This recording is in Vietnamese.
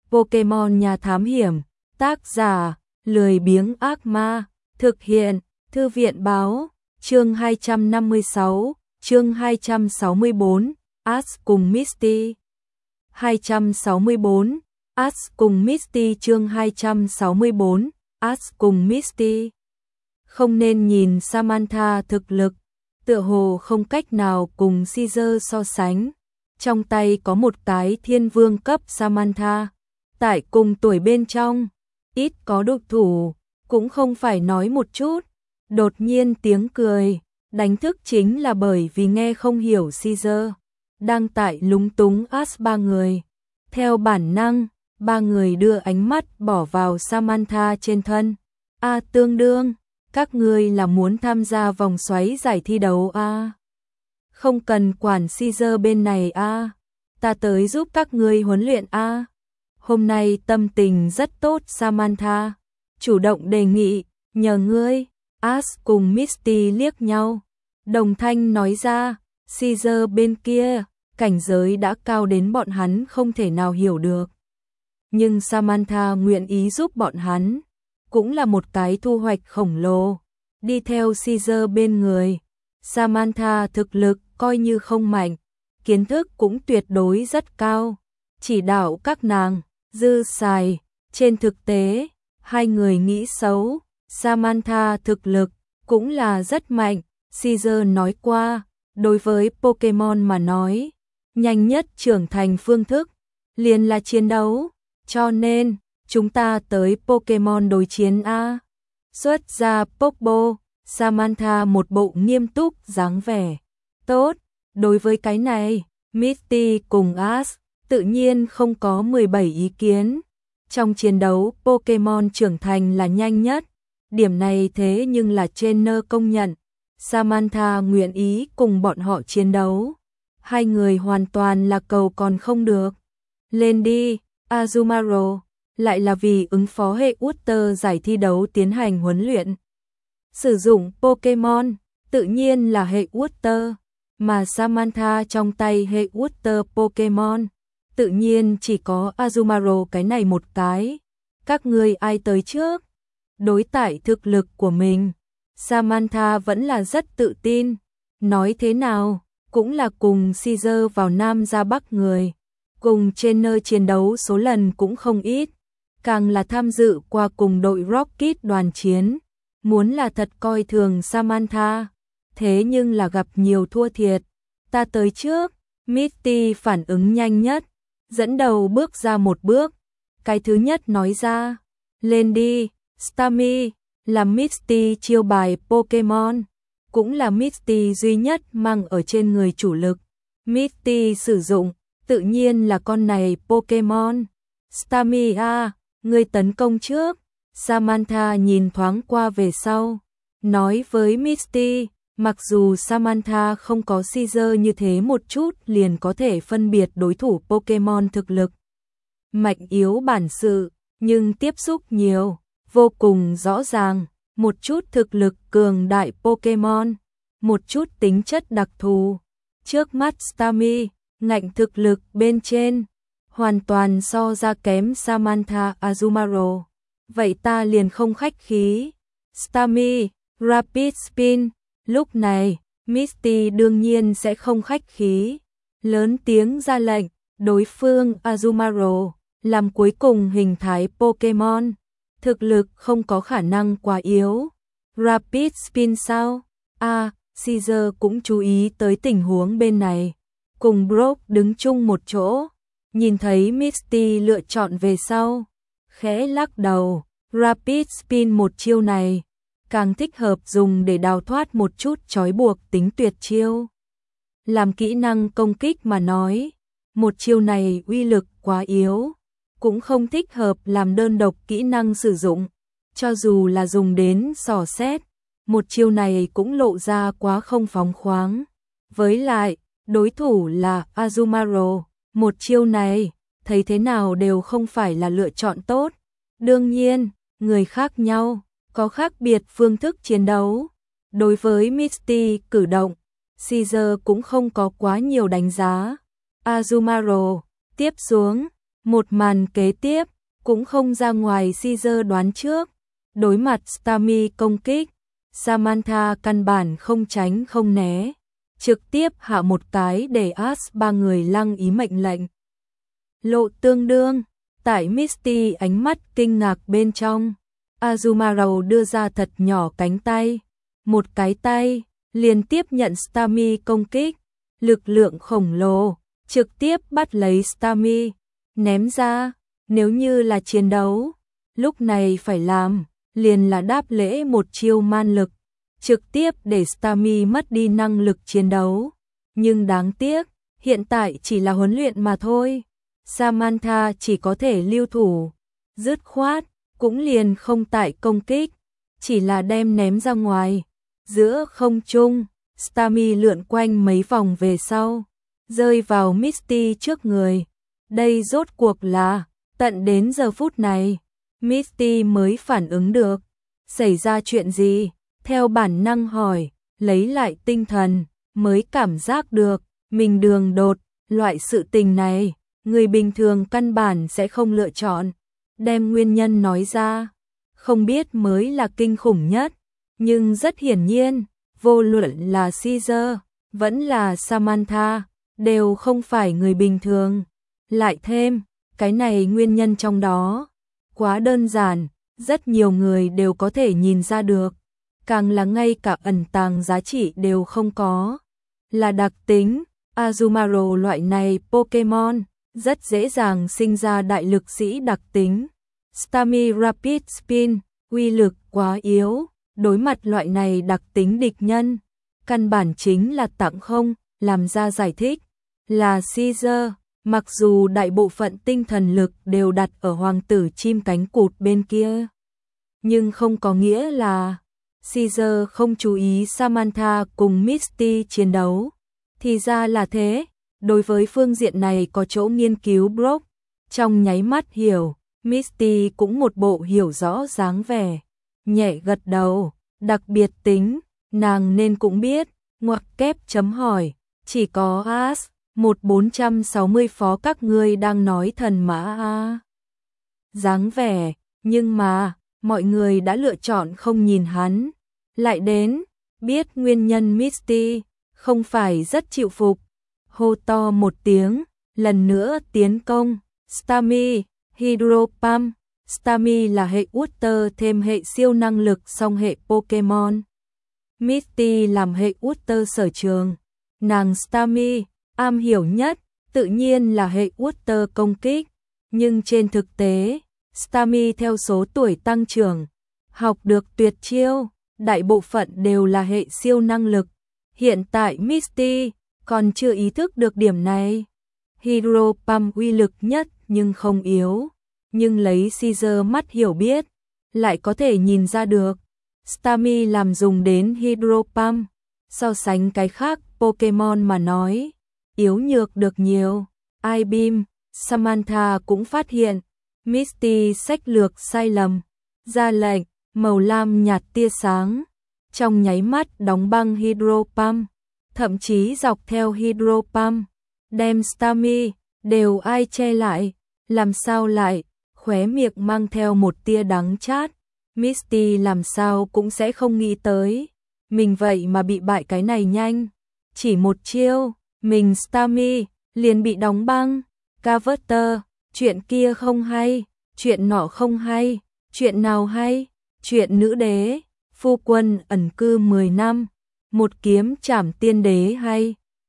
Pokemon Nhà Thám Hiểm, tác giả, Lười Biếng Ác Ma, thực hiện, Thư viện Báo, chương 256, chương 264, Ash cùng Misty. 264, Ash cùng Misty chương 264, Ash cùng Misty. Không nên nhìn Samantha thực lực, tựa hồ không cách nào cùng Caesar so sánh. Trong tay có một cái thiên vương cấp Samantha, tại cùng tuổi bên trong, ít có độc thủ, cũng không phải nói một chút. Đột nhiên tiếng cười, đánh thức chính là bởi vì nghe không hiểu Caesar đang tại lúng túng Ash ba người. Theo bản năng, ba người đưa ánh mắt bỏ vào Samantha trên thân. Tương đương, các ngươi là muốn tham gia vòng xoáy giải thi đấu Không cần quản Caesar bên này ta tới giúp các ngươi huấn luyện Hôm nay tâm tình rất tốt Samantha, chủ động đề nghị, nhờ ngươi. Ash cùng Misty liếc nhau, đồng thanh nói ra, Caesar bên kia, cảnh giới đã cao đến bọn hắn không thể nào hiểu được. Nhưng Samantha nguyện ý giúp bọn hắn, cũng là một cái thu hoạch khổng lồ. Đi theo Caesar bên người, Samantha thực lực coi như không mạnh, kiến thức cũng tuyệt đối rất cao, chỉ đạo các nàng, dư xài. Trên thực tế, hai người nghĩ xấu, Samantha thực lực cũng là rất mạnh. Caesar nói qua, đối với Pokemon mà nói, nhanh nhất trưởng thành phương thức liền là chiến đấu, cho nên chúng ta tới Pokemon đối chiến Xuất ra Pokeball, Samantha một bộ nghiêm túc dáng vẻ. Tốt, đối với cái này, Misty cùng Ash tự nhiên không có 17 ý kiến. Trong chiến đấu Pokemon trưởng thành là nhanh nhất, điểm này thế nhưng là trainer công nhận. Samantha nguyện ý cùng bọn họ chiến đấu, hai người hoàn toàn là cầu còn không được. Lên đi, Azumarill, lại là vì ứng phó hệ Water giải thi đấu tiến hành huấn luyện. Sử dụng Pokemon, tự nhiên là hệ Water, mà Samantha trong tay hệ Water Pokemon, tự nhiên chỉ có Azumarill cái này một cái. Các ngươi ai tới trước? Đối tại thực lực của mình, Samantha vẫn là rất tự tin. Nói thế nào, cũng là cùng Caesar vào Nam ra Bắc người, cùng trainer chiến đấu số lần cũng không ít, càng là tham dự qua cùng đội Rocket đoàn chiến. Muốn là thật coi thường Samantha, thế nhưng là gặp nhiều thua thiệt. Ta tới trước, Misty phản ứng nhanh nhất, dẫn đầu bước ra một bước, cái thứ nhất nói ra, lên đi, Starmie, là Misty chiêu bài Pokemon, cũng là Misty duy nhất mang ở trên người chủ lực. Misty sử dụng, tự nhiên là con này Pokemon. Starmie ngươi tấn công trước. Samantha nhìn thoáng qua về sau, nói với Misty, mặc dù Samantha không có Caesar như thế một chút liền có thể phân biệt đối thủ Pokemon thực lực mạnh yếu bản sự, nhưng tiếp xúc nhiều, vô cùng rõ ràng, một chút thực lực cường đại Pokemon, một chút tính chất đặc thù. Trước mắt Starmie, ngạnh thực lực bên trên, hoàn toàn so ra kém Samantha Azumarill. Vậy ta liền không khách khí. Starmie, Rapid Spin. Lúc này, Misty đương nhiên sẽ không khách khí. Lớn tiếng ra lệnh, đối phương Azumarill, làm cuối cùng hình thái Pokemon. Thực lực không có khả năng quá yếu. Rapid Spin sao? Caesar cũng chú ý tới tình huống bên này. Cùng Brock đứng chung một chỗ. Nhìn thấy Misty lựa chọn về sau, khẽ lắc đầu. Rapid Spin một chiêu này, càng thích hợp dùng để đào thoát một chút trói buộc tính tuyệt chiêu. Làm kỹ năng công kích mà nói, một chiêu này uy lực quá yếu, cũng không thích hợp làm đơn độc kỹ năng sử dụng. Cho dù là dùng đến dò xét, một chiêu này cũng lộ ra quá không phóng khoáng. Với lại, đối thủ là Azumarill, một chiêu này, thấy thế nào đều không phải là lựa chọn tốt. Đương nhiên, người khác nhau, có khác biệt phương thức chiến đấu. Đối với Misty cử động, Caesar cũng không có quá nhiều đánh giá. Azumarill, tiếp xuống, Một màn kế tiếp cũng không ra ngoài Caesar đoán trước. Đối mặt Stami công kích, Samantha căn bản không tránh không né, trực tiếp hạ một cái để ba người lăng ý mệnh lệnh. Lộ tương đương, tại Misty ánh mắt kinh ngạc bên trong, Azumarill đưa ra thật nhỏ cánh tay, một cái tay liền tiếp nhận Stami công kích, lực lượng khổng lồ trực tiếp bắt lấy Stami, ném ra. Nếu như là chiến đấu, lúc này phải làm liền là đáp lễ một chiêu man lực, trực tiếp để Stami mất đi năng lực chiến đấu. Nhưng đáng tiếc, hiện tại chỉ là huấn luyện mà thôi. Samantha chỉ có thể lưu thủ, dứt khoát, cũng liền không tại công kích, chỉ là đem ném ra ngoài. Giữa không trung, Stami lượn quanh mấy vòng về sau, rơi vào Misty trước người. Đây rốt cuộc là, tận đến giờ phút này, Misty mới phản ứng được. Xảy ra chuyện gì? Theo bản năng hỏi, lấy lại tinh thần, mới cảm giác được, mình đường đột, loại sự tình này, người bình thường căn bản sẽ không lựa chọn. Đem nguyên nhân nói ra, không biết mới là kinh khủng nhất, nhưng rất hiển nhiên, vô luận là Caesar, vẫn là Samantha, đều không phải người bình thường. Lại thêm, cái này nguyên nhân trong đó, quá đơn giản, rất nhiều người đều có thể nhìn ra được, càng là ngay cả ẩn tàng giá trị đều không có. Là đặc tính, Azumarill loại này Pokemon, rất dễ dàng sinh ra đại lực sĩ đặc tính. Stami Rapid Spin, uy lực quá yếu, đối mặt loại này đặc tính địch nhân, căn bản chính là tặng không, làm ra giải thích. Là Caesar, mặc dù đại bộ phận tinh thần lực đều đặt ở hoàng tử chim cánh cụt bên kia, nhưng không có nghĩa là Caesar không chú ý Samantha cùng Misty chiến đấu. Thì ra là thế, đối với phương diện này có chỗ nghiên cứu Brock, trong nháy mắt hiểu, Misty cũng một bộ hiểu rõ dáng vẻ, nhẹ gật đầu, đặc biệt tính, nàng nên cũng biết, ngoặc kép chấm hỏi, chỉ có As, 1460 phó các ngươi đang nói thần mã a. Dáng vẻ, nhưng mà, mọi người đã lựa chọn không nhìn hắn, lại đến, biết nguyên nhân Misty, không phải rất chịu phục, hô to một tiếng, lần nữa tiến công, Stami, Hydro Pump. Stami là hệ Water thêm hệ siêu năng lực song hệ Pokemon. Misty làm hệ Water sở trường, nàng Stami, am hiểu nhất, tự nhiên là hệ Water công kích, nhưng trên thực tế, Stami theo số tuổi tăng trưởng, học được tuyệt chiêu, đại bộ phận đều là hệ siêu năng lực. Hiện tại Misty còn chưa ý thức được điểm này. Hydro Pump uy lực nhất nhưng không yếu, nhưng lấy Caesar mắt hiểu biết, lại có thể nhìn ra được. Stami làm dùng đến Hydro Pump, so sánh cái khác Pokemon mà nói, yếu nhược được nhiều. I-Beam, Samantha cũng phát hiện, Misty sách lược sai lầm, ra lệnh, màu lam nhạt tia sáng, trong nháy mắt đóng băng Hydro Pump, thậm chí dọc theo Hydro Pump, đem Stami, đều ai che lại, làm sao lại, khóe miệng mang theo một tia đắng chát. Misty làm sao cũng sẽ không nghĩ tới, mình vậy mà bị bại cái này nhanh, chỉ một chiêu, mình Stami, liền bị đóng băng. Carver, chuyện kia không hay, chuyện nọ không hay, chuyện nào hay, chuyện nữ đế, phu quân ẩn cư 10 năm, một kiếm trảm tiên đế hay.